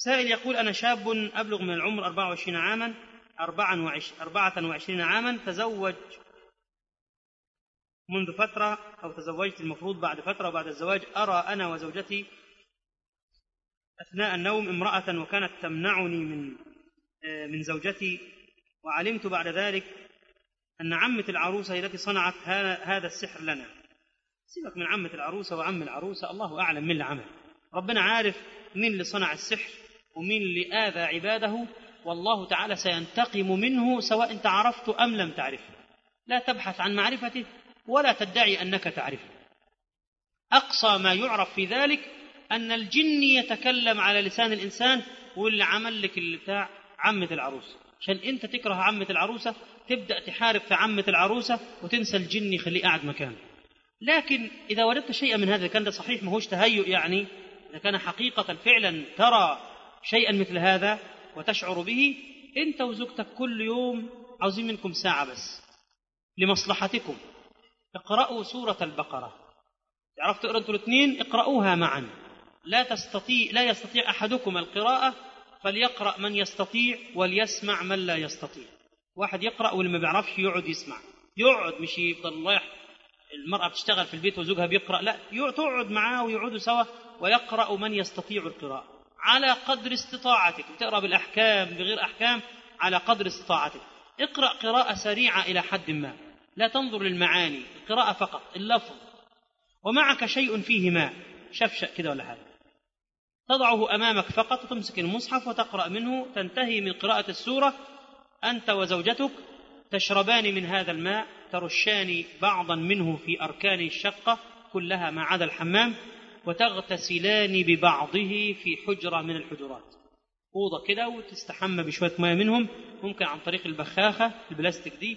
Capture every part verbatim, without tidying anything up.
سائل يقول: أنا شاب أبلغ من العمر أربعة وعشرين عاما أربعة وعشرين عاما، تزوج منذ فترة أو تزوجت المفروض بعد فترة، وبعد الزواج أرى أنا وزوجتي أثناء النوم امرأة وكانت تمنعني من من زوجتي، وعلمت بعد ذلك أن عمة العروسة هي التي صنعت هذا السحر لنا. سيبك من عمة العروسة وعم العروسة، الله أعلم من اللي عمل، ربنا عارف مين اللي صنع السحر ومين اللي آذى عباده، والله تعالى سينتقم منه سواء انت عرفته أم لم تعرفه. لا تبحث عن معرفته ولا تدعي أنك تعرفه. أقصى ما يعرف في ذلك أن الجن يتكلم على لسان الإنسان، واللي عمل لك اللي بتاع عمة العروسة عشان أنت تكره عمة العروسة، تبدأ تحارب في عمة العروسة وتنسى الجن يخليه قاعد مكانه. لكن إذا وجدت شيئا من هذا كان ده صحيح، ما هوش تهيؤ، يعني إذا كان حقيقة فعلا ترى شيئا مثل هذا وتشعر به، أنت وزوجتك كل يوم عاوزين منكم ساعة بس لمصلحتكم، اقرأوا سورة البقرة. تعرف تقرأ أنتوا الاثنين، اقرأوها معا. لا تستطيع لا يستطيع أحدكم القراءة فليقرأ من يستطيع وليسمع من لا يستطيع. واحد يقرأ واللي ما بيعرفش يقعد يسمع، يقعد مش يفضل الله. المرأة بتشتغل في البيت وزوجها بيقرأ، لا، تقعد معاه ويقعدوا سوا ويقرأ من يستطيع القراءة على قدر استطاعتك. بتقرأ بالأحكام بغير أحكام على قدر استطاعتك. اقرأ قراءة سريعة إلى حد ما، لا تنظر للمعاني، القراءة فقط اللفظ، ومعك شيء فيه ماء شفشأ كده ولا حاجة، تضعه أمامك فقط وتمسك المصحف وتقرأ منه، تنتهي من قراءة السورة أنت وزوجتك تشربان من هذا الماء، ترشان بعضا منه في أركان الشقة كلها ما عدا الحمام، وتغتسلان ببعضه في حجرة من الحجرات، أوضة كده، وتستحمى بشوية ماء منهم، ممكن عن طريق البخاخة البلاستيك دي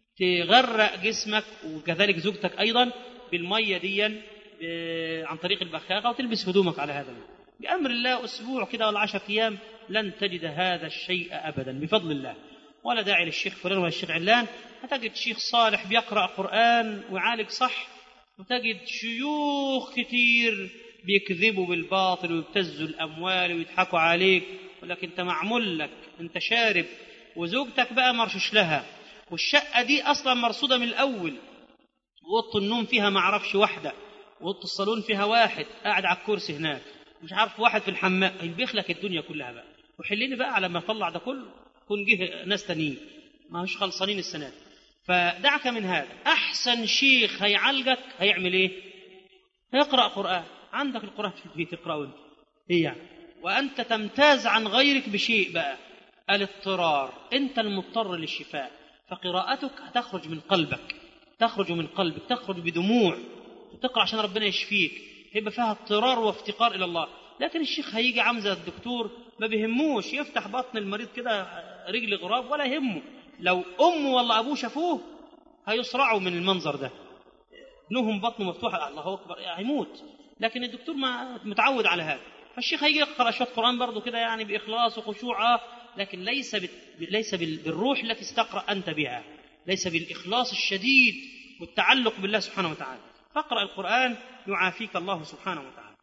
تغرق جسمك وكذلك زوجتك أيضا بالمية دي عن طريق البخاخة، وتلبس هدومك على هذا الماء. بأمر الله أسبوع كده ولا عشر أيام لن تجد هذا الشيء أبدا بفضل الله. ولا داعي للشيخ فلان ولا الشيخ علان، هتجد شيخ صالح بيقرأ قرآن ويعالج صح، وتجد شيوخ كتير بيكذبوا بالباطل ويبتزوا الأموال ويضحكوا عليك، ولكن انت معمول لك، انت شارب، وزوجتك بقى مرشش لها، والشقة دي أصلا مرصودة من الأول، وأوضة النوم فيها معرفش واحدة، وأوضة الصالون فيها واحد قاعد على الكرسي هناك، مش عارف واحد في الحمام، يبيخ لك الدنيا كلها بقى. وحليني بقى على ما طلع ده كله كون جه ناس تانيين ما هوش خلصانين السنة دي. فدعك من هذا. أحسن شيخ هيعالجك هيعمل إيه؟ هيقرأ قرآن. عندك القرآن في البيت تقرأه أنت، إيه يعني؟ وأنت تمتاز عن غيرك بشيء بقى، الاضطرار، أنت المضطر للشفاء، فقراءتك هتخرج من قلبك، تخرج من قلبك، تخرج بدموع، تقرأ عشان ربنا يشفيك، هيبقى فيها اضطرار وافتقار إلى الله. لكن الشيخ هيجي عامل الدكتور ما بيهموش، يفتح بطن المريض كده رجل غراب ولا يهمه، لو أمه ولا أبوه شافوه هيصرعوا من المنظر ده، ابنهم بطنه مفتوحة الله أكبر هيموت. لكن الدكتور ما متعود على هذا، فالشيخ هيجي يقرأ شوية قرآن برضه كده يعني بإخلاص وخشوع، لكن ليس ليس بالروح التي استقرأ أنت بها، ليس بالإخلاص الشديد والتعلق بالله سبحانه وتعالى. فاقرأ القرآن يعافيك الله سبحانه وتعالى.